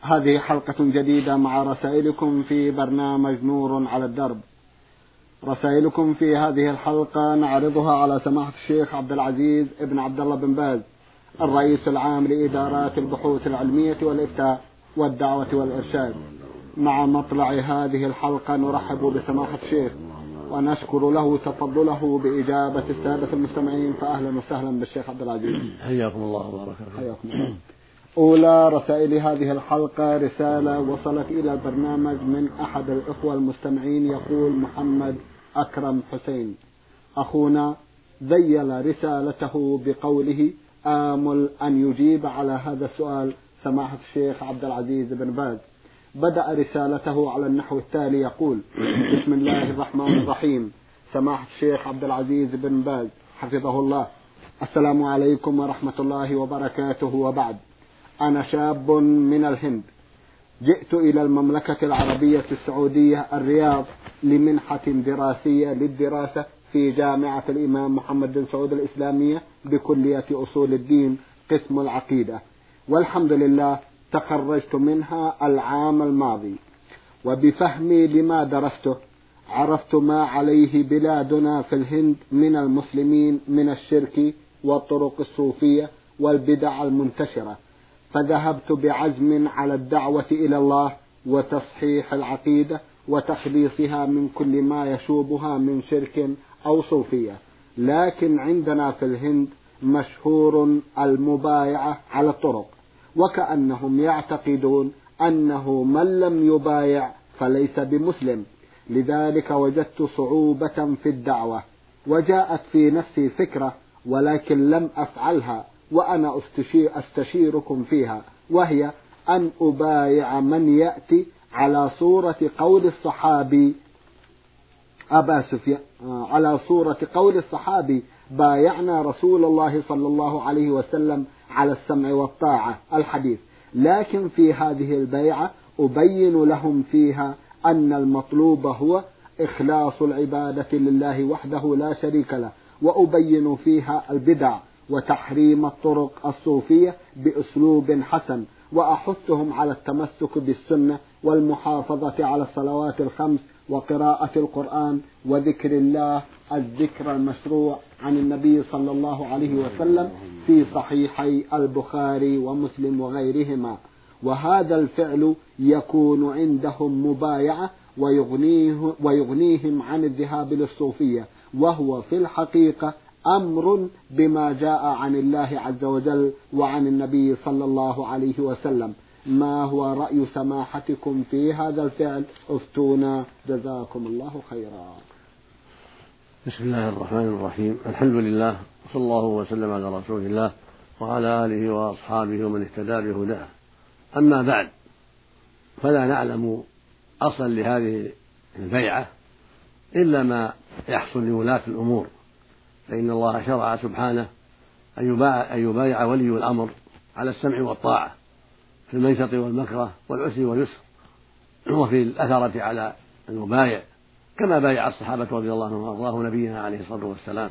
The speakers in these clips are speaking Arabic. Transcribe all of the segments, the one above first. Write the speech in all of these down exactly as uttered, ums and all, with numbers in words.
هذه حلقة جديدة مع رسائلكم في برنامج نور على الدرب. رسائلكم في هذه الحلقة نعرضها على سماحة الشيخ عبد العزيز ابن عبد الله بن باز، الرئيس العام لإدارات البحوث العلمية والإفتاء والدعوة والإرشاد. مع مطلع هذه الحلقة نرحب بسماحة الشيخ ونشكر له تفضله بإجابة السادة المستمعين، فأهلا وسهلا بالشيخ عبد العزيز. حياكم الله وبارك حياكم الله. أولى رسائل هذه الحلقة رسالة وصلت إلى البرنامج من أحد الإخوة المستمعين، يقول محمد أكرم حسين: أخونا ذيل رسالته بقوله: آمل أن يجيب على هذا السؤال سماحة الشيخ عبد العزيز بن باز. بدأ رسالته على النحو التالي، يقول: بسم الله الرحمن الرحيم. سماحة الشيخ عبد العزيز بن باز حفظه الله، السلام عليكم ورحمة الله وبركاته، وبعد. أنا شاب من الهند، جئت إلى المملكة العربية السعودية الرياض لمنحة دراسية للدراسة في جامعة الإمام محمد بن سعود الإسلامية بكلية أصول الدين قسم العقيدة، والحمد لله تخرجت منها العام الماضي. وبفهمي لما درسته عرفت ما عليه بلادنا في الهند من المسلمين من الشرك والطرق الصوفية والبدع المنتشرة، فذهبت بعزم على الدعوة إلى الله وتصحيح العقيدة وتخليصها من كل ما يشوبها من شرك أو صوفية. لكن عندنا في الهند مشهور المبايعة على الطرق، وكأنهم يعتقدون أنه من لم يبايع فليس بمسلم، لذلك وجدت صعوبة في الدعوة، وجاءت في نفسي فكرة ولكن لم أفعلها، وأنا أستشير أستشيركم فيها، وهي أن أبايع من يأتي على صورة قول الصحابي أبا سفيان، على صورة قول الصحابي: بايعنا رسول الله صلى الله عليه وسلم على السمع والطاعة، الحديث. لكن في هذه البيعة أبين لهم فيها أن المطلوب هو إخلاص العبادة لله وحده لا شريك له، وأبين فيها البدع وتحريم الطرق الصوفية بأسلوب حسن، وأحثهم على التمسك بالسنة والمحافظة على الصلوات الخمس وقراءة القرآن وذكر الله الذكر المشروع عن النبي صلى الله عليه وسلم في صحيحي البخاري ومسلم وغيرهما. وهذا الفعل يكون عندهم مبايعة ويغنيه ويغنيهم عن الذهاب للصوفية، وهو في الحقيقة أمر بما جاء عن الله عز وجل وعن النبي صلى الله عليه وسلم. ما هو رأي سماحتكم في هذا الفعل؟ افتونا جزاكم الله خيرا. بسم الله الرحمن الرحيم، الحمد لله، وصلى الله وسلم على رسول الله وعلى آله وأصحابه ومن اهتدى بهداه. أما بعد، فلا نعلم أصلا لهذه البيعة إلا ما يحصل لولاة الأمور، فإن الله شرع سبحانه أن يبايع ولي الأمر على السمع والطاعة في الميسر والمكره والعسر واليسر، وفي الأثرة على المبايع كما بايع الصحابة رضي الله عنهم وأرضاه نبينا عليه الصلاة والسلام.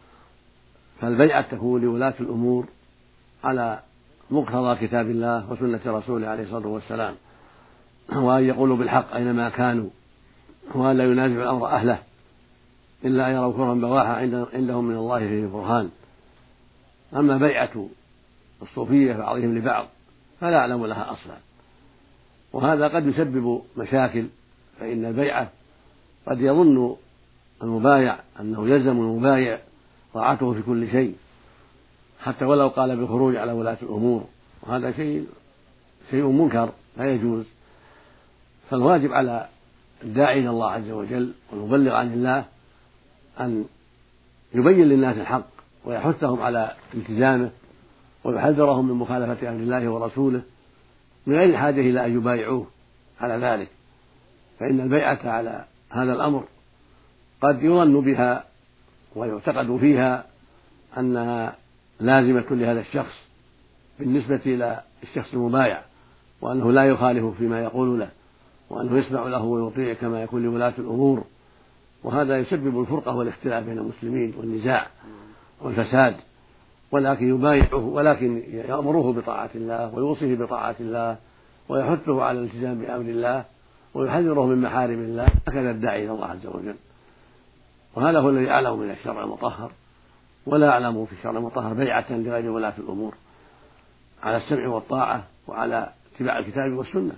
فالبيعة تكون لولاة الأمور على مقتضى كتاب الله وسنة رسوله عليه الصلاة والسلام، وأن يقولوا بالحق أينما كانوا، وأن لا ينازعوا الأمر أهله إلا أن يروا كفرا بواحا عندهم من الله فيه برهان. أما بيعة الصوفية بعضهم لبعض فلا أعلم لها أصلا، وهذا قد يسبب مشاكل، فإن البيعة قد يظن المبايع أنه يلزم المبايع طاعته في كل شيء حتى ولو قال بالخروج على ولاة الأمور، وهذا شيء شيء منكر لا يجوز. فالواجب على الداعي إلى الله عز وجل والمبلغ عن الله أن يبين للناس الحق ويحثهم على التزامه ويحذرهم من مخالفة أمر الله ورسوله من غير الحاجة إلى أن يبايعوه على ذلك، فإن البيعة على هذا الأمر قد يظن بها ويعتقد فيها أنها لازمة لهذا الشخص بالنسبة إلى الشخص المبايع، وأنه لا يخالف فيما يقول له، وأنه يسمع له ويطيع كما يكون لولاة الأمور، وهذا يسبب الفرقة والاختلاف بين المسلمين والنزاع والفساد. ولكن يبايعه ولكن يأمره بطاعة الله ويوصيه بطاعة الله ويحثه على الالتزام بأمر الله ويحذره من محارم الله، هكذا الداعي إلى الله عز وجل. وهذا هو الذي يعلم من الشرع المطهر، ولا يعلم في الشرع المطهر بيعة لغير ولاة الأمور، على السمع والطاعة وعلى اتباع الكتاب والسنة.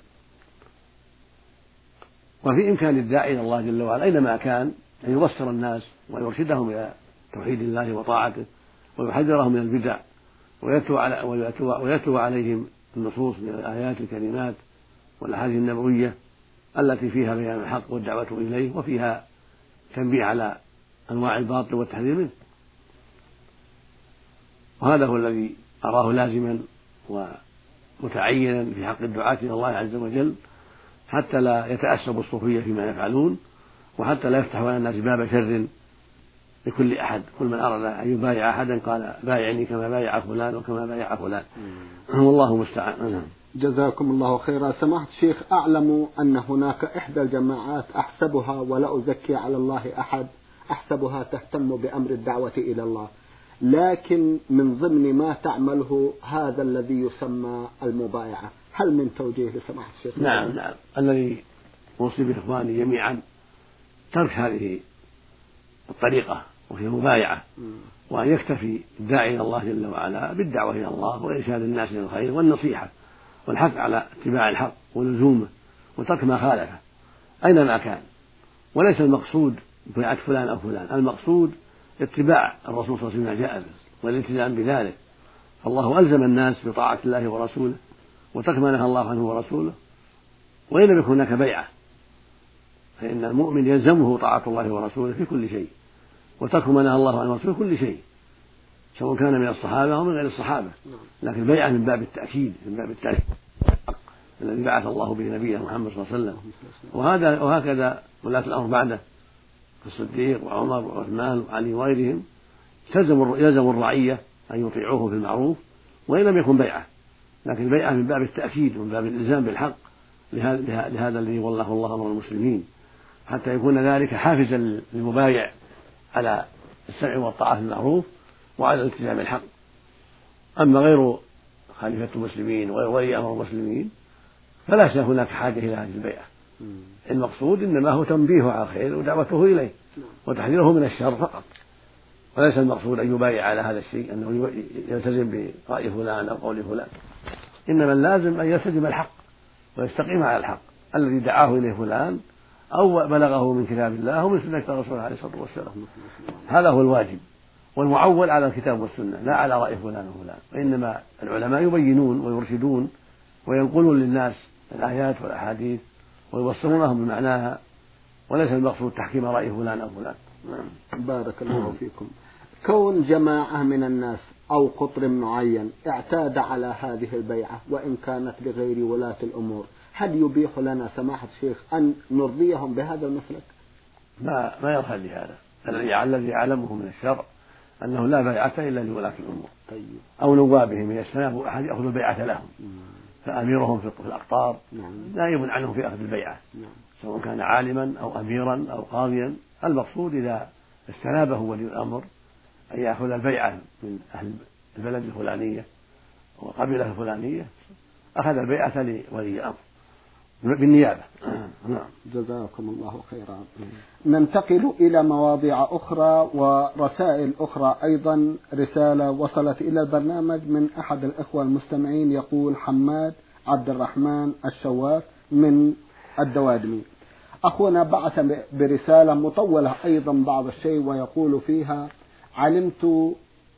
وفي إمكان الداعي إلى الله جل وعلا أينما كان أن يبصر الناس ويرشدهم إلى توحيد الله وطاعته، ويحذرهم من البدع، ويتلو عليهم النصوص من الآيات الكريمات والأحاديث النبوية التي فيها بيان الحق والدعوة إليه، وفيها تنبيه على أنواع الباطل والتحذير منه. وهذا هو الذي أراه لازما ومتعينا في حق الدعاة إلى الله عز وجل، حتى لا يتأسب الصوفية فيما يفعلون، وحتى لا يفتحوا على الناس باب شر لكل أحد. كل من أراد أن يبايع أحدا قال بايعني كما بايع فلان وكما بايع فلان، والله المستعان. جزاكم الله خيرا. سماحة الشيخ، أعلم أن هناك إحدى الجماعات أحسبها ولا أزكي على الله أحد، أحسبها تهتم بأمر الدعوة إلى الله، لكن من ضمن ما تعمله هذا الذي يسمى المبايعة، هل من توجيه لسماحة الشيخ؟ نعم نعم، الذي أوصي بإخواني جميعا ترك هذه الطريقة وهي المبايعة، وأن يكتفي الداعي إلى الله جل وعلا بالدعوة إلى الله وإرشاد الناس إلى الخير والنصيحة والحث على اتباع الحق ولزومه وترك ما خالفه أينما كان. وليس المقصود بيعة فلان أو فلان، المقصود اتباع الرسول صلى الله عليه وسلم جاء به والالتزام بذلك. فالله ألزم الناس بطاعة الله ورسوله وترك ما نهى الله عنه ورسوله، وإن لم يكن هناك بيعة، فإن المؤمن يلزمه طاعة الله ورسوله في كل شيء، وترك ما نهى الله عنه ورسوله في كل شيء، سواء كان من الصحابة أو من غير الصحابة. لكن البيعة من باب التأكيد، من باب التأكيد الذي بعث الله به نبيه محمد صلى الله عليه وسلم. وهذا وهكذا ولاة الأمر بعده الصديق وعمر وعثمان وعلي وغيرهم يلزم الرعية أن يطيعوه في المعروف وإن لم يكن بيعة، لكن البيعة من باب التأكيد ومن باب الإلزام بالحق لهذا الذي والله الله أمر المسلمين، حتى يكون ذلك حافزا للمبايع على السمع والطاعة في المعروف وعلى الالتزام بالحق. أما غير خليفة المسلمين وغير ولي أمر المسلمين فليس هناك حاجة إلى هذه البيعة. المقصود إنما هو تنبيه على الخير ودعوته إليه وتحذيره من الشر فقط، وليس المقصود أن يبايع على هذا الشيء أنه يلتزم برأي فلان أو قول فلان، إنما اللازم أن يلتزم الحق ويستقيم على الحق الذي دعاه إليه فلان أو بلغه من كتاب الله أو من سنة رسوله عليه الصلاة والسلام. هذا هو الواجب، والمعول على الكتاب والسنة لا على رأي فلان وفلان. وإنما العلماء يبينون ويرشدون وينقلون للناس الآيات والأحاديث ويبصرونهم بمعناها، وليس المقصود تحكيم رأي فلان أو فلان. بارك الله فيكم. كون جماعة من الناس أو قطر معين اعتاد على هذه البيعة وإن كانت لغير ولاة الأمور، هل يبيح لنا سماحة الشيخ أن نرضيهم بهذا المسلك؟ ما ما يرحل لهذا. الذي يعلمه من الشرع أنه لا بيعة إلا لولاة الأمور. طيب. أو نوابهم من السلام أحد يأخذ البيعة لهم، فأميرهم في الأقطار نائب عنهم في أخذ البيعة، سواء كان عالما أو أميرا أو قاضيا. المقصود إذا استنابه ولي الأمر أن يأخذ البيعة من أهل البلد الفلانية وقبيلة الفلانية أخذ البيعة لولي الأمر بالنيابة. نعم. جزاكم الله خيرا. ننتقل إلى مواضيع أخرى ورسائل أخرى. أيضا رسالة وصلت إلى البرنامج من أحد الإخوة المستمعين، يقول حماد عبد الرحمن الشواف من الدوادمي: أخونا بعث برسالة مطولة أيضا بعض الشيء، ويقول فيها: علمت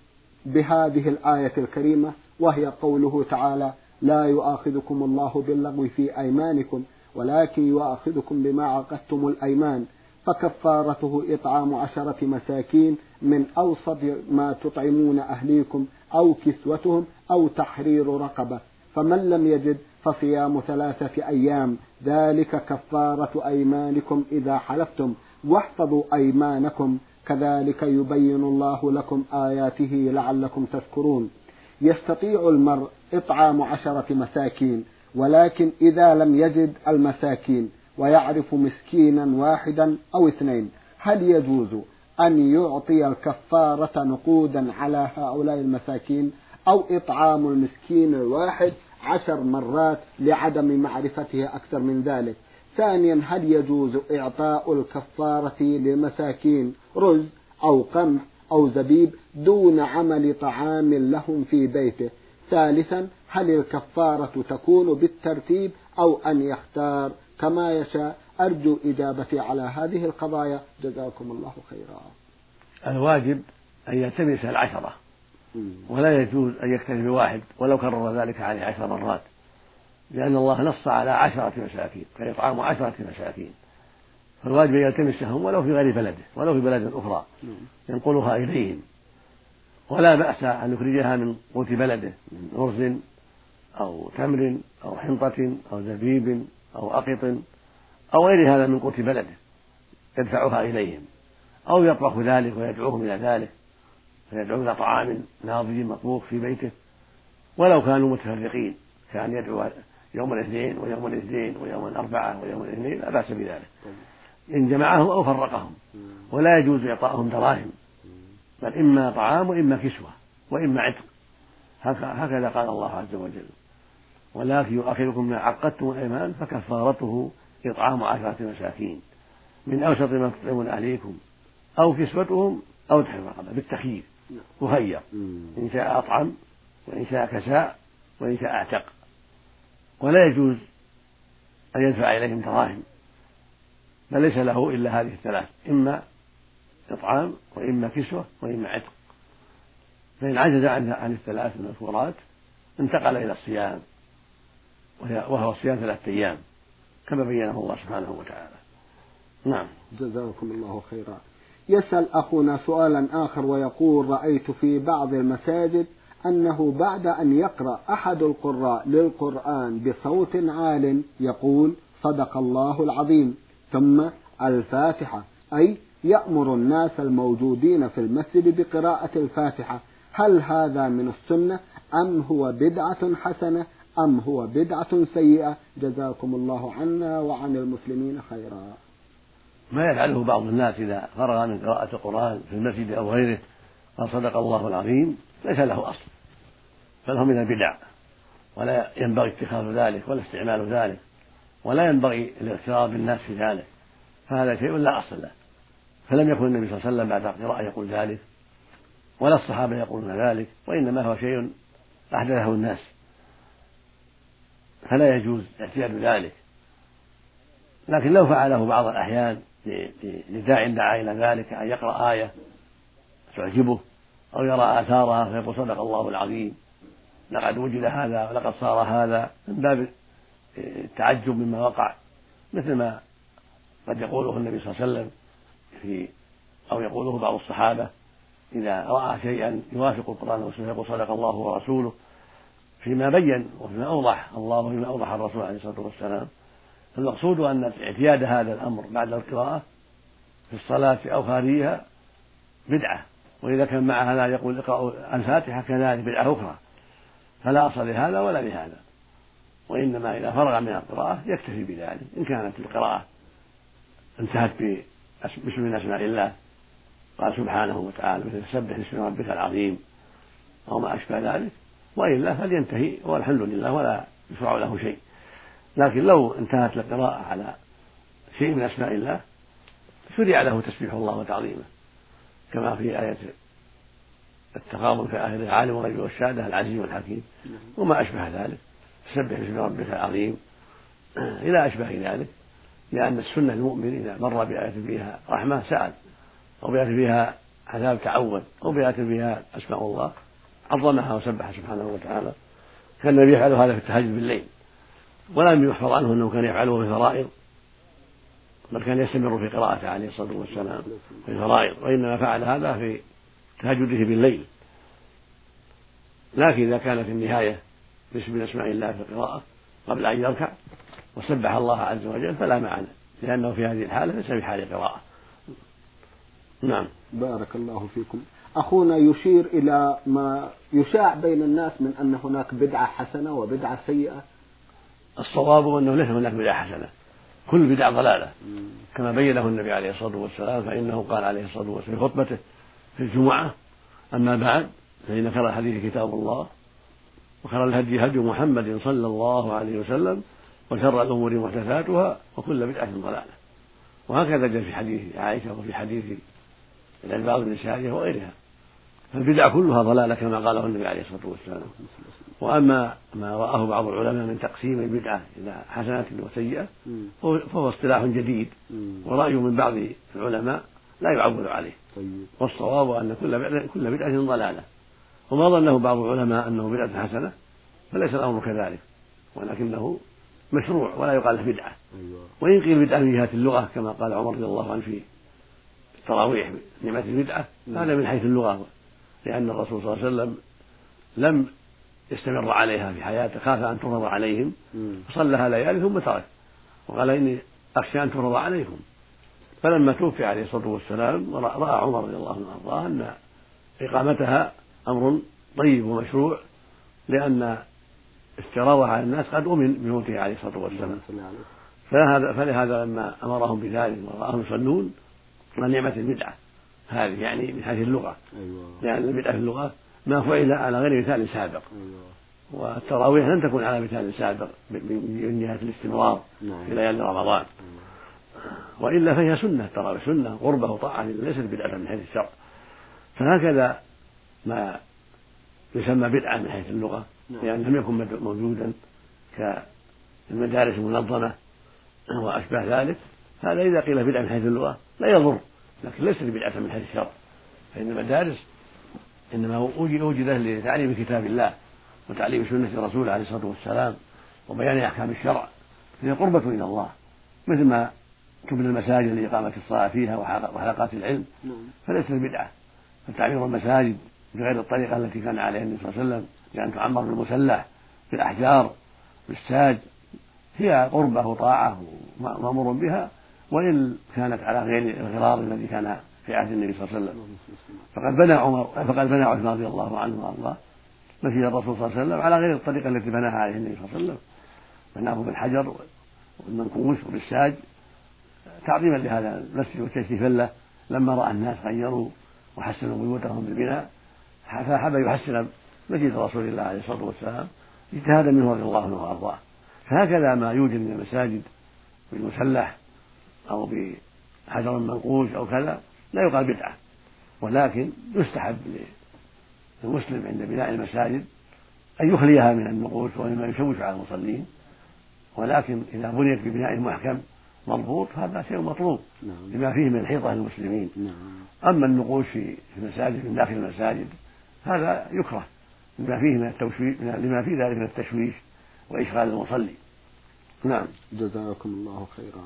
بهذه الآية الكريمة وهي قوله تعالى: لا يؤاخذكم الله باللغو في أيمانكم ولكن يؤاخذكم بما عقدتم الأيمان، فكفارته إطعام عشرة مساكين من أوسط ما تطعمون أهليكم أو كسوتهم أو تحرير رقبة، فمن لم يجد فصيام ثلاثة أيام، ذلك كفارة أيمانكم إذا حلفتم، واحفظوا أيمانكم، كذلك يبين الله لكم آياته لعلكم تذكرون. يستطيع المرء إطعام عشرة مساكين، ولكن إذا لم يجد المساكين ويعرف مسكينا واحدا أو اثنين، هل يجوز أن يعطي الكفارة نقودا على هؤلاء المساكين، أو إطعام المسكين الواحد عشر مرات لعدم معرفته أكثر من ذلك؟ ثانيا، هل يجوز إعطاء الكفارة للمساكين رز أو قمح أو زبيب دون عمل طعام لهم في بيته؟ ثالثا، هل الكفارة تكون بالترتيب أو أن يختار كما يشاء؟ أرجو إجابتي على هذه القضايا، جزاكم الله خيرا. الواجب أن يلتمس العشرة، ولا يجوز أن يكتفي بواحد ولو كرر ذلك عليه عشر مرات، لأن الله نص على عشرة مساكين فيطعام عشرة مساكين، فالواجب أن يلتمسهم ولو في غير بلده، ولو في بلد أخرى ينقلها إليهم، ولا بأس أن يخرجها من قوت بلده من أرز أو تمر أو حنطة أو زبيب أو أقط أو غير هذا من قوت بلده يدفعها إليهم، أو يطبخ ذلك ويدعوهم إلى ذلك، فيدعو إلى طعام ناضج مطبوخ في بيته، ولو كانوا متفرقين، كان يدعو يوم الاثنين ويوم الاثنين ويوم الأربعة ويوم الاثنين، لا بأس بذلك إن جمعهم أو فرقهم. ولا يجوز إعطاءهم دراهم، بل إما طعام وإما كسوة وإما عتق، هكذا قال الله عز وجل: ولكن يؤخركم ما عقدتم الأيمان فكفارته إطعام عشرة مساكين من أوسط ما تطعمون أهليكم أو كسوتهم أو تحرير رقبة، بالتخيير مخير، إن شاء أطعم وإن شاء كساء وإن شاء أعتق. ولا يجوز أن يدفع إليهم دراهم، بل ليس له إلا هذه الثلاث: إما إطعام وإما كسوة وإما عتق. فإن عجز عن الثلاث المذكورات انتقل إلى الصيام، وهو صيام ثلاثة أيام كما بينه الله سبحانه وتعالى. نعم، جزاكم الله خيرا. يسأل أخونا سؤالا آخر ويقول: رأيت في بعض المساجد أنه بعد أن يقرأ أحد القراء للقرآن بصوت عال يقول: صدق الله العظيم، ثم الفاتحة، أي يأمر الناس الموجودين في المسجد بقراءة الفاتحة. هل هذا من السنة أم هو بدعة حسنة أم هو بدعة سيئة؟ جزاكم الله عنا وعن المسلمين خيرا. ما يفعله بعض الناس إذا فرغ من قراءة القرآن في المسجد أو غيره قال صدق الله العظيم ليس له أصل، بل هو من البدع، ولا ينبغي اتخاذ ذلك ولا استعمال ذلك، ولا ينبغي الاغترار بالناس في ذلك، فهذا شيء لا أصل له. فلم يكن النبي صلى الله عليه وسلم بعد القراءة يقول ذلك، ولا الصحابة يقولون ذلك، وإنما هو شيء أحدثه الناس، فلا يجوز اعتياد ذلك. لكن لو فعله بعض الأحيان لداع دعا إلى ذلك، أن يقرأ آية تعجبه أو يرى آثارها فيقول صدق الله العظيم، لقد وجد هذا ولقد صار هذا، من باب التعجب مما وقع، مثل ما قد يقوله النبي صلى الله عليه وسلم في أو يقوله بعض الصحابة إذا رأى شيئا يوافق القرآن والسنة يقول صدق الله ورسوله، فيما بين وفيما أوضح الله وفيما أوضح الرسول عليه الصلاة والسلام. فالمقصود أن اعتياد هذا الأمر بعد القراءة في الصلاة أو خارجها بدعة، وإذا كان مع هذا يقول اقرأوا الفاتحة كذلك بدعة أخرى، فلا أصل لهذا ولا لهذا، وإنما إذا فرغ من القراءة يكتفي بذلك. إن كانت القراءة انتهت باسم من أسماء الله قال سبحانه وتعالى مثل سبح اسم ربك العظيم أو ما أشبه ذلك، وإلا فلينتهي والحمد لله ولا يشرع له شيء. لكن لو انتهت القراءة على شيء من أسماء الله شرع له تسبيح الله وتعظيمه، كما في آية التغابن في آخر العالم والغيب والشهادة العزيز والحكيم وما أشبه ذلك، سبح اسم ربك العظيم إلى أشبه ذلك، لأن السنة المؤمن إذا مر بآية فيها رحمة سأل، أو بآية فيها عذاب تعوذ، أو بآية فيها أسماء الله عظمها وسبح سبحانه وتعالى. كان النبي يفعل هذا في التهجد بالليل، ولم يحفظ عنه أنه كان يفعله في الفرائض، بل كان يستمر في قراءته عليه الصلاة والسلام في الفرائض، وإنما فعل هذا في تهجده بالليل. لكن إذا كان في النهاية باسم من أسماء الله في القراءة قبل أن يركع وسبح الله عز وجل فلا معنى، لأنه في هذه الحالة ليس بحال قراءة. نعم، بارك الله فيكم. أخونا يشير إلى ما يشاع بين الناس من أن هناك بدعة حسنة وبدعة سيئة. الصواب أنه ليس هناك بدعة حسنة، كل بدعة ضلالة كما بينه النبي عليه الصلاة والسلام، فإنه قال عليه الصلاة والسلام في خطبته في الجمعة: أما بعد فإن خير الحديث كتاب الله، وخير الهدي هدي محمد صلى الله عليه وسلم، وشر الأمور محدثاتها، وكل بدعة ضلالة. وهكذا جاء في حديث عائشة وفي حديث العباد بن سارية وغيرها، فالبدع كلها ضلالة كما قاله النبي عليه الصلاة والسلام. وأما ما رآه بعض العلماء من تقسيم البدعة إلى حسنات وسيئة فهو اصطلاح جديد، ورأي من بعض العلماء لا يعول عليه، والصواب أن كل بدعة ضلالة. وما ظنه بعض العلماء أنه بدعة حسنة فليس الأمر كذلك، ولكنه مشروع ولا يقال له بدعة. وإن قيل بدعة من جهة اللغة كما قال عمر رضي الله عنه في التراويح نعمة البدعة، هذا من حيث اللغة، لأن الرسول صلى الله عليه وسلم لم يستمر عليها في حياته، خاف أن تفرض عليهم فصلىها ليالي ثم ترك، وقال إني أخشى أن تفرض عليكم. فلما توفي عليه الصلاة والسلام رأى عمر رضي الله عنه وأرضاه أن إقامتها أمر طيب ومشروع، لأن افتراضها على الناس قد أمن بموته عليه الصلاة والسلام. فلهذا, فلهذا لما أمرهم بذلك ورآهم يصلون قال نعمة البدعة هذه، يعني من حيث اللغة، لأن البدعة في اللغة ما فعل على غير مثال سابق، والتراويح لن تكون على مثال سابق من جهة الاستمرار في ليالي رمضان، وإلا فهي سنة، التراويح سنة قربة وطاعة، ليست بدعة من حيث الشرع. فهكذا ما يسمى بدعة من حيث اللغة لأن لم يكن موجودا كالمدارس المنظمة وأشباه ذلك، هذا إذا قيل بدعة من حيث اللغة لا يضر، لكن ليست بدعة من حيث الشرع، فإن المدارس إنما وجدت لتعليم كتاب الله وتعليم سنة الرسول عليه الصلاة والسلام وبيان أحكام الشرع، هي قربة إلى الله، مثل ما تبنى المساجد لإقامة الصلاة فيها وحلقات العلم، فليست بدعة. فتعمير المساجد بغير الطريقة التي كان عليها النبي صلى الله عليه وسلم، لأن تعمر بالمسلح بالأحجار بالساج، هي قربة وطاعة ومأمور بها، وإن كانت على غير الغرار الذي كان في عهد النبي صلى الله عليه وسلم. فقد بنى عمر فقد بنى عثمان رضي الله عنه وارضاه مسجد الرسول صلى الله عليه وسلم على غير الطريقة التي بناها عليه النبي صلى الله عليه وسلم، بناه بالحجر والمنقوش وبالساج تعظيما لهذا المسجد وتشريفا له، لما رأى الناس غيروا وحسنوا بيوتهم بالبناء فحب يحسن مسجد رسول الله عليه الصلاة والسلام اجتهادا منه رضي الله عنه وارضاه. فهكذا ما يوجد من المساجد بالمسلح أو بحجر منقوش أو كذا لا يقال بدعة، ولكن يستحب للمسلم عند بناء المساجد أن يخليها من النقوش ومما يشوش على المصلين، ولكن إذا بنيت ببناء محكم مضبوط هذا شيء مطلوب لما فيه من الحيطة للمسلمين. أما النقوش في المساجد من داخل المساجد هذا يكره لما فيه من التوشويش لما فيه ذلك من التشويش وإشغال المصلي. نعم، جزاكم الله خيرا.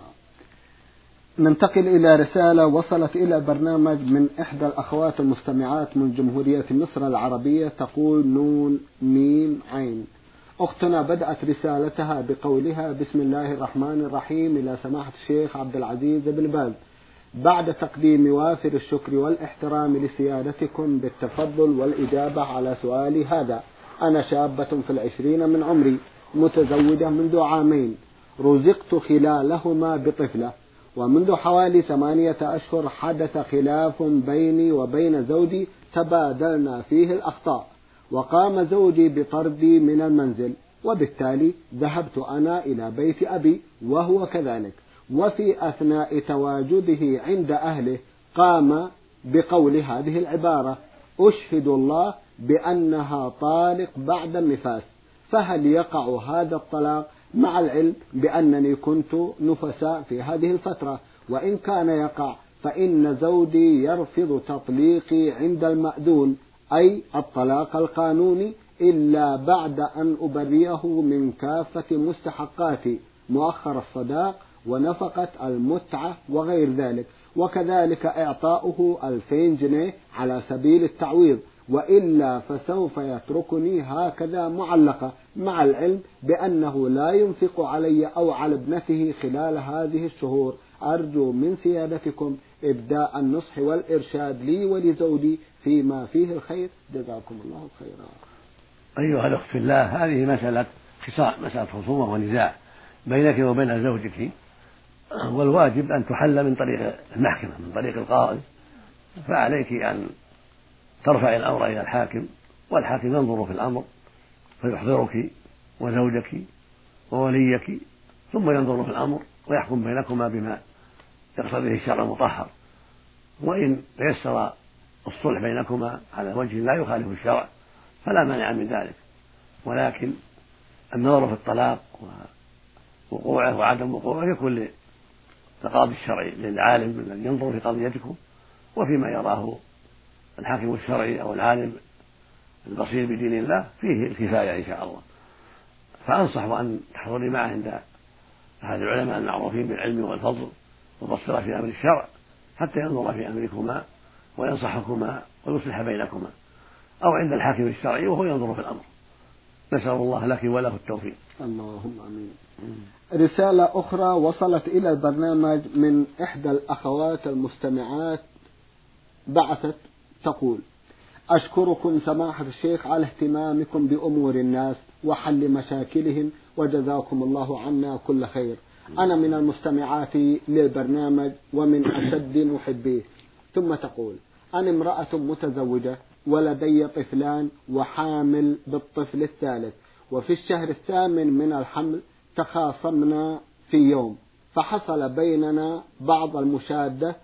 ننتقل إلى رسالة وصلت إلى برنامج من إحدى الأخوات المستمعات من جمهورية مصر العربية، تقول نون ميم عين. أختنا بدأت رسالتها بقولها: بسم الله الرحمن الرحيم، إلى سماحة الشيخ عبد العزيز بن باز، بعد تقديم وافر الشكر والاحترام لسيادتكم بالتفضل والإجابة على سؤالي هذا، أنا شابة في العشرين من عمري متزوجة منذ عامين، رزقت خلالهما بطفلة، ومنذ حوالي ثمانية أشهر حدث خلاف بيني وبين زوجي تبادلنا فيه الأخطاء، وقام زوجي بطردي من المنزل، وبالتالي ذهبت أنا إلى بيت أبي وهو كذلك، وفي أثناء تواجده عند أهله قام بقول هذه العبارة: أشهد الله بأنها طالق بعد النفاس، فهل يقع هذا الطلاق مع العلم بأنني كنت نفساء في هذه الفترة؟ وإن كان يقع فإن زوجي يرفض تطليقي عند المأذون، أي الطلاق القانوني، إلا بعد أن أبريه من كافة مستحقاتي، مؤخر الصداق ونفقة المتعة وغير ذلك، وكذلك إعطاؤه ألفين جنيه على سبيل التعويض، وإلا فسوف يتركني هكذا معلقة، مع العلم بأنه لا ينفق علي أو على ابنته خلال هذه الشهور. أرجو من سيادتكم إبداء النصح والإرشاد لي ولزوجي فيما فيه الخير، جزاكم الله خيرا. أيها الأخت في الله، هذه مسألة خصام، مسألة خصومة ونزاع بينك وبين زوجك، والواجب أن تحل من طريق المحكمة، من طريق القاضي، فعليك أن ترفع الأمر إلى الحاكم، والحاكم ينظر في الأمر فيحضرك وزوجك ووليك ثم ينظر في الأمر ويحكم بينكما بما يقتضيه الشرع المطهر. وإن تيسر الصلح بينكما على وجه لا يخالف الشرع فلا مانع من ذلك، ولكن النظر في الطلاق ووقوعه وعدم وقوعه يكون للقاضي الشرعي للعالم الذي ينظر في قضيتكم، وفيما يراه الحاكم الشرعي أو العالم البصير بدين الله فيه الكفاية إن شاء الله. فأنصح أن تحضري معه عند أحد العلماء المعروفين بالعلم والفضل والبصيرة في أمر الشرع حتى ينظر في أمركما وينصحكما ويصلح بينكما، أو عند الحاكم الشرعي وهو ينظر في الأمر. نسأل الله لك وله التوفيق. اللهم آمين. رسالة أخرى وصلت إلى البرنامج من إحدى الأخوات المستمعات، بعثت تقول: أشكركم سماحة الشيخ على اهتمامكم بأمور الناس وحل مشاكلهم، وجزاكم الله عنا كل خير. أنا من المستمعات للبرنامج ومن أشد محبيه. ثم تقول: أنا امرأة متزوجة ولدي طفلان وحامل بالطفل الثالث، وفي الشهر الثامن من الحمل تخاصمنا في يوم، فحصل بيننا بعض المشادة،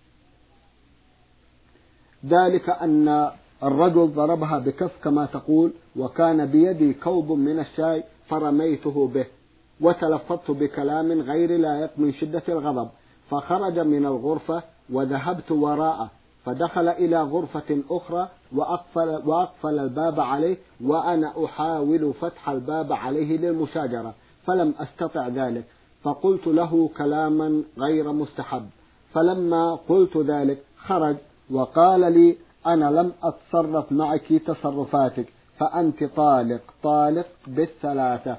ذلك أن الرجل ضربها بكف كما تقول، وكان بيدي كوب من الشاي فرميته به وتلفظت بكلام غير لائق من شدة الغضب، فخرج من الغرفة وذهبت وراءه، فدخل إلى غرفة أخرى وأقفل, وأقفل الباب عليه، وأنا أحاول فتح الباب عليه للمشاجرة فلم أستطع ذلك، فقلت له كلاما غير مستحب، فلما قلت ذلك خرج وقال لي: أنا لم أتصرف معك تصرفاتك، فأنت طالق طالق بالثلاثة.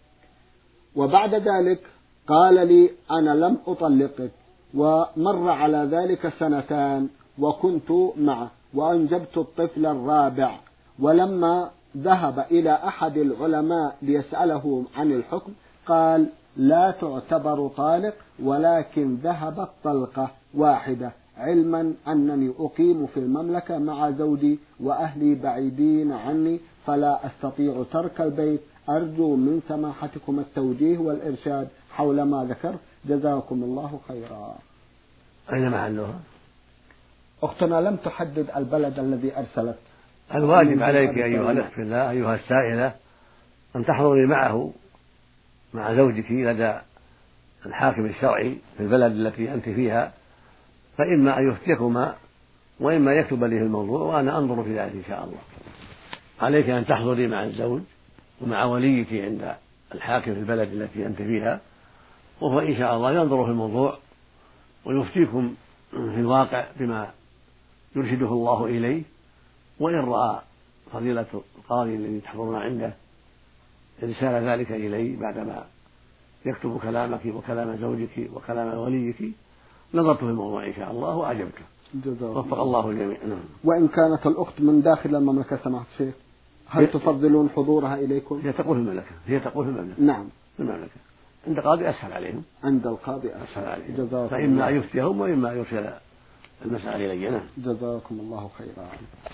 وبعد ذلك قال لي: أنا لم أطلقك. ومر على ذلك سنتان وكنت معه وأنجبت الطفل الرابع، ولما ذهب إلى أحد العلماء ليسأله عن الحكم قال: لا تعتبر طالق، ولكن ذهبت طلقة واحدة، علما أنني أقيم في المملكة مع زوجي وأهلي بعيدين عني فلا أستطيع ترك البيت. أرجو من سماحتكم التوجيه والإرشاد حول ما ذكر، جزاكم الله خيرا. أين محلها؟ أختنا لم تحدد البلد الذي أرسلت. الواجب عليك أيها الأخت الله أيها السائلة أن تحضري معه مع زوجك لدى الحاكم الشرعي في البلد التي أنت فيها، فإما أن يفتيكما وإما يكتب لي الموضوع وأنا أنظر في ذلك إن شاء الله. عليك أن تحضري مع الزوج ومع وليك عند الحاكم في البلد التي أنت فيها، وهو إن شاء الله ينظر في الموضوع ويفتيكم في الواقع بما يرشده الله إليه. وإن رأى فضيلة القاضي الذي تحضرون عنده رسالة ذلك إليه بعدما يكتب كلامك وكلام زوجك وكلام وليك، نظرت في الموضوع إن شاء الله وأعجبته. وفق الله الجميع. وإن كانت الأخت من داخل المملكة سماحة الشيخ، هل تفضلون حضورها إليكم؟ هي تقول في المملكة. هي تقول في المملكة. نعم في المملكة. عند قاضي أسهل عليهم. عند القاضي أسهل عليهم. فإما أن يفتيهم وإما أن يرسل المسألة إلينا. جزاكم الله خيرا.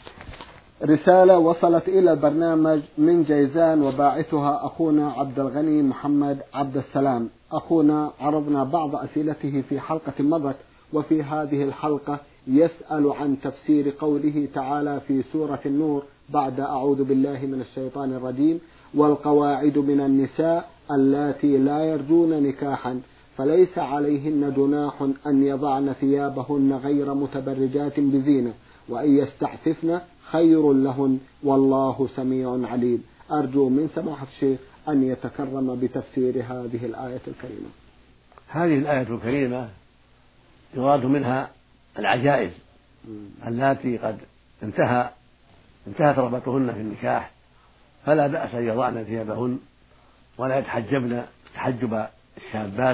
رسالة وصلت إلى البرنامج من جيزان وباعثها أخونا عبد الغني محمد عبد السلام. أخونا عرضنا بعض أسئلته في حلقة مضت، وفي هذه الحلقة يسأل عن تفسير قوله تعالى في سورة النور بعد أعوذ بالله من الشيطان الرجيم: والقواعد من النساء اللاتي لا يرجون نكاحا فليس عليهن جناح أن يضعن ثيابهن غير متبرجات بزينة وأن يستعففن خير لهن والله سميع عليم. أرجو من سماحة الشيخ أن يتكرم بتفسير هذه الآية الكريمة. هذه الآية الكريمة يراد منها العجائز اللاتي قد انتهى انتهت رغبتهن في النكاح، فلا بأس أن يضعن ثيابهن ولا يتحجبن تحجب الشابات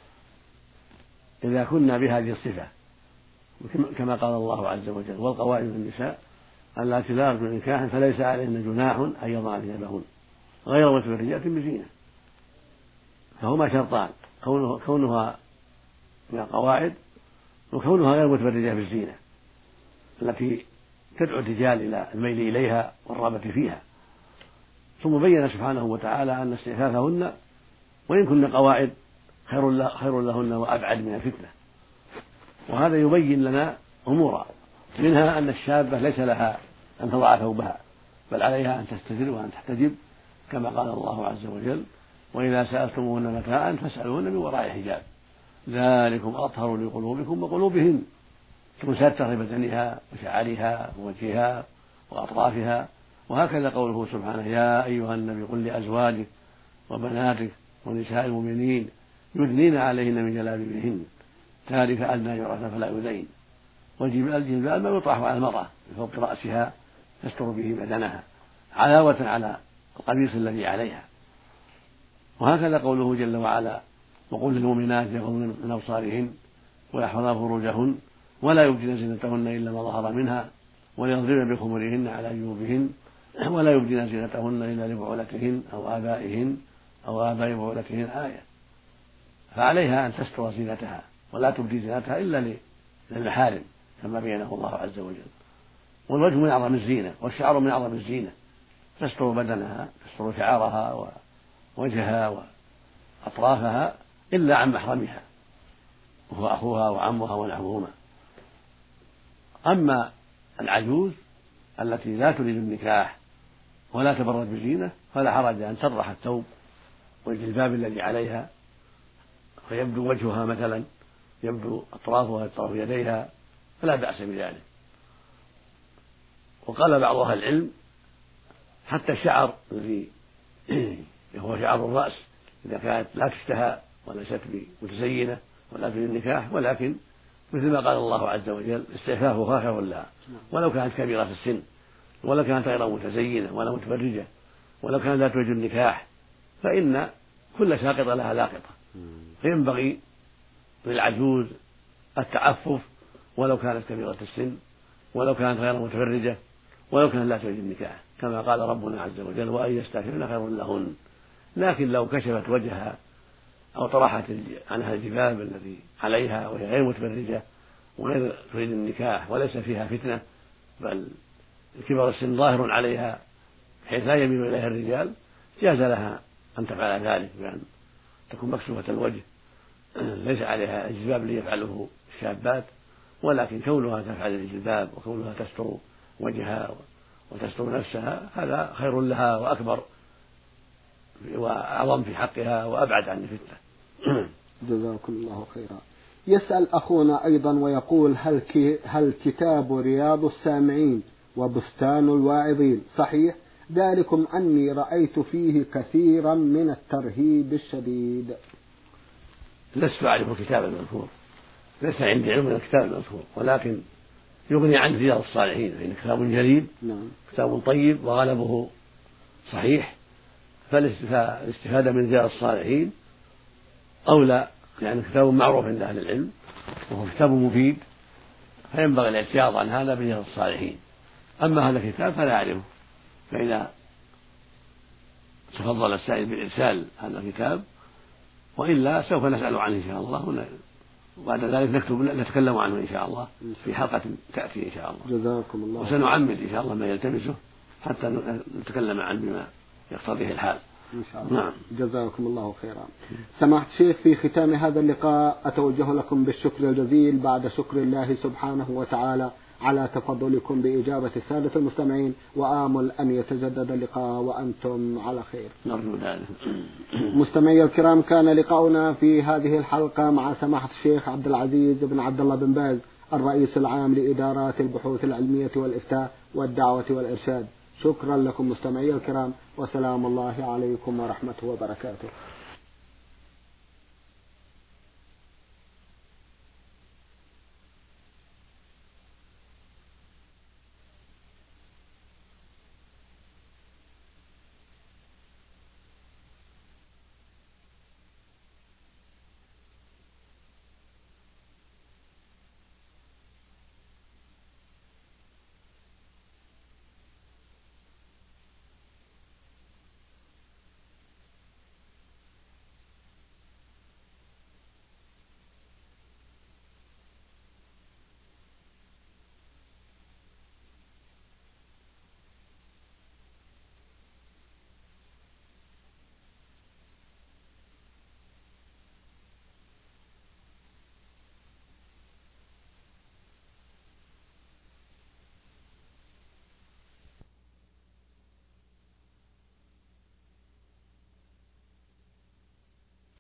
إذا كنا بهذه الصفة، كما قال الله عز وجل: والقواعد من النساء اللاتي لا يرجون نكاحا فليس عليهن جناح أن يضعن ثيابهن غير متبرجات بزينة. فهما شرطان: كونها من القواعد وكونها غير متبرجة بالزينة التي تدعو الرجال إلى الميل إليها والرغبة فيها. ثم بين سبحانه وتعالى أن استعفافهن وإن كن قواعد خير, له خير لهن وأبعد من الفتنة. وهذا يبين لنا أمورا، منها أن الشابة ليس لها أن تضع ثوبها، بل عليها أن تستتر وأن تحتجب كما قال الله عز وجل: وإذا سألتموهن متاعا فاسألوهن من وراء حجاب ذلكم أطهر لقلوبكم وقلوبهن، تستر ببدنها وشعرها ووجهها وأطرافها. وهكذا قوله سبحانه: يا أيها النبي قل لأزواجك وبناتك ونساء المؤمنين يدنين عليهن من جلابيبهن ذلك أدنى يعرفن فلا يؤذين. والجلباب ما يطرح على المرأة بفوق رأسها تستر به بدنها علاوة على القميص الذي عليها. وهكذا قوله جل وعلا: وقل للمؤمنات يغضضن من أبصارهن ويحفظن فروجهن ولا يبدين زينتهن إلا ما ظهر منها وليضربن بخمرهن على جيوبهن ولا يبدين زينتهن إلا لبعولتهن أو آبائهن أو آباء بعولتهن آية. فعليها أن تستر زينتها ولا تبدي زينتها إلا للمحارم كما بينه الله عز وجل. والوجه من أعظم الزينة والشعر من أعظم الزينة، تستر بدنها، تستر شعرها ووجهها وأطرافها إلا عن محرمها وهو أخوها وعمها ونحوهما. أما العجوز التي لا تريد النكاح ولا تبرد بزينة فلا حرج أن تطرح الثوب والجلباب الذي عليها فيبدو وجهها مثلا، يبدو أطرافها أطراف يديها، فلا بأس بذلك. وقال بعض أهل العلم حتى الشعر الذي هو شعر الرأس إذا كانت لا تشتهى وليست متزينة ولا في النكاح، ولكن مثل ما قال الله عز وجل: استعفافها خير لها ولو كانت كبيرة في السن ولا كانت غير متزينة ولا متبرجة ولو كانت لا تريد النكاح، فإن كل ساقطة لها لاقطة، فينبغي للعجوز التعفف ولو كانت كبيرة السن ولو كانت غير متبرجة ولو كانت لا تريد النكاح، كما قال ربنا عز وجل: وأن يستعففن خير لهن. لكن لو كشفت وجهها أو طرحت عنها الجباب الذي عليها وهي غير متبرجة وغير تريد النكاح وليس فيها فتنة بل كبر السن ظاهر عليها حيث لا يميل إليها الرجال، جاز لها أن تفعل ذلك بأن تكون مكشوفة الوجه ليس عليها الجلباب اللي يفعله الشابات، ولكن كونها تفعل الجلباب وكونها تستر وجهها وتستر نفسها هذا خير لها وأكبر وأعظم في حقها وأبعد عن الفتنة. جزاكم الله خيرا. يسأل أخونا أيضا ويقول: هل, كي هل كتاب رياض السامعين وبستان الواعظين صحيح؟ ذلكم أني رأيت فيه كثيرا من الترهيب الشديد. لست أعرف الكتاب المذكور، ليس عندي علم من الكتاب المذكور، ولكن يغني عن رياض الصالحين فإن كتاب جليل نعم. كتاب طيب وغلبه صحيح، فالاستفادة من رياض الصالحين أولى، يعني كتاب معروف عند أهل العلم وهو كتاب مفيد، فينبغي الاحتياط عن هذا برياض الصالحين. أما هذا الكتاب فلا أعرفه، فإذا تفضل السائل بإرسال هذا الكتاب وإلا سوف نسأل عنه إن شاء الله، وبعد ذلك نكتب نتكلم عنه إن شاء الله في حلقة تأتي إن شاء الله. جزاكم الله. وسنعمد إن شاء الله ما يلتمسه حتى نتكلم عنه بما يقتضيه الحال إن شاء الله. نعم. جزاكم الله خيرا. سماحة الشيخ، في ختام هذا اللقاء أتوجه لكم بالشكر الجزيل بعد شكر الله سبحانه وتعالى على تفضلكم بإجابة السادة المستمعين، وآمل أن يتجدد اللقاء وأنتم على خير. نرجو ذلك. مستمعي الكرام، كان لقاؤنا في هذه الحلقة مع سماحة الشيخ عبد العزيز بن عبد الله بن باز، الرئيس العام لإدارات البحوث العلمية والإفتاء والدعوة والإرشاد. شكرا لكم مستمعي الكرام، وسلام الله عليكم ورحمته وبركاته.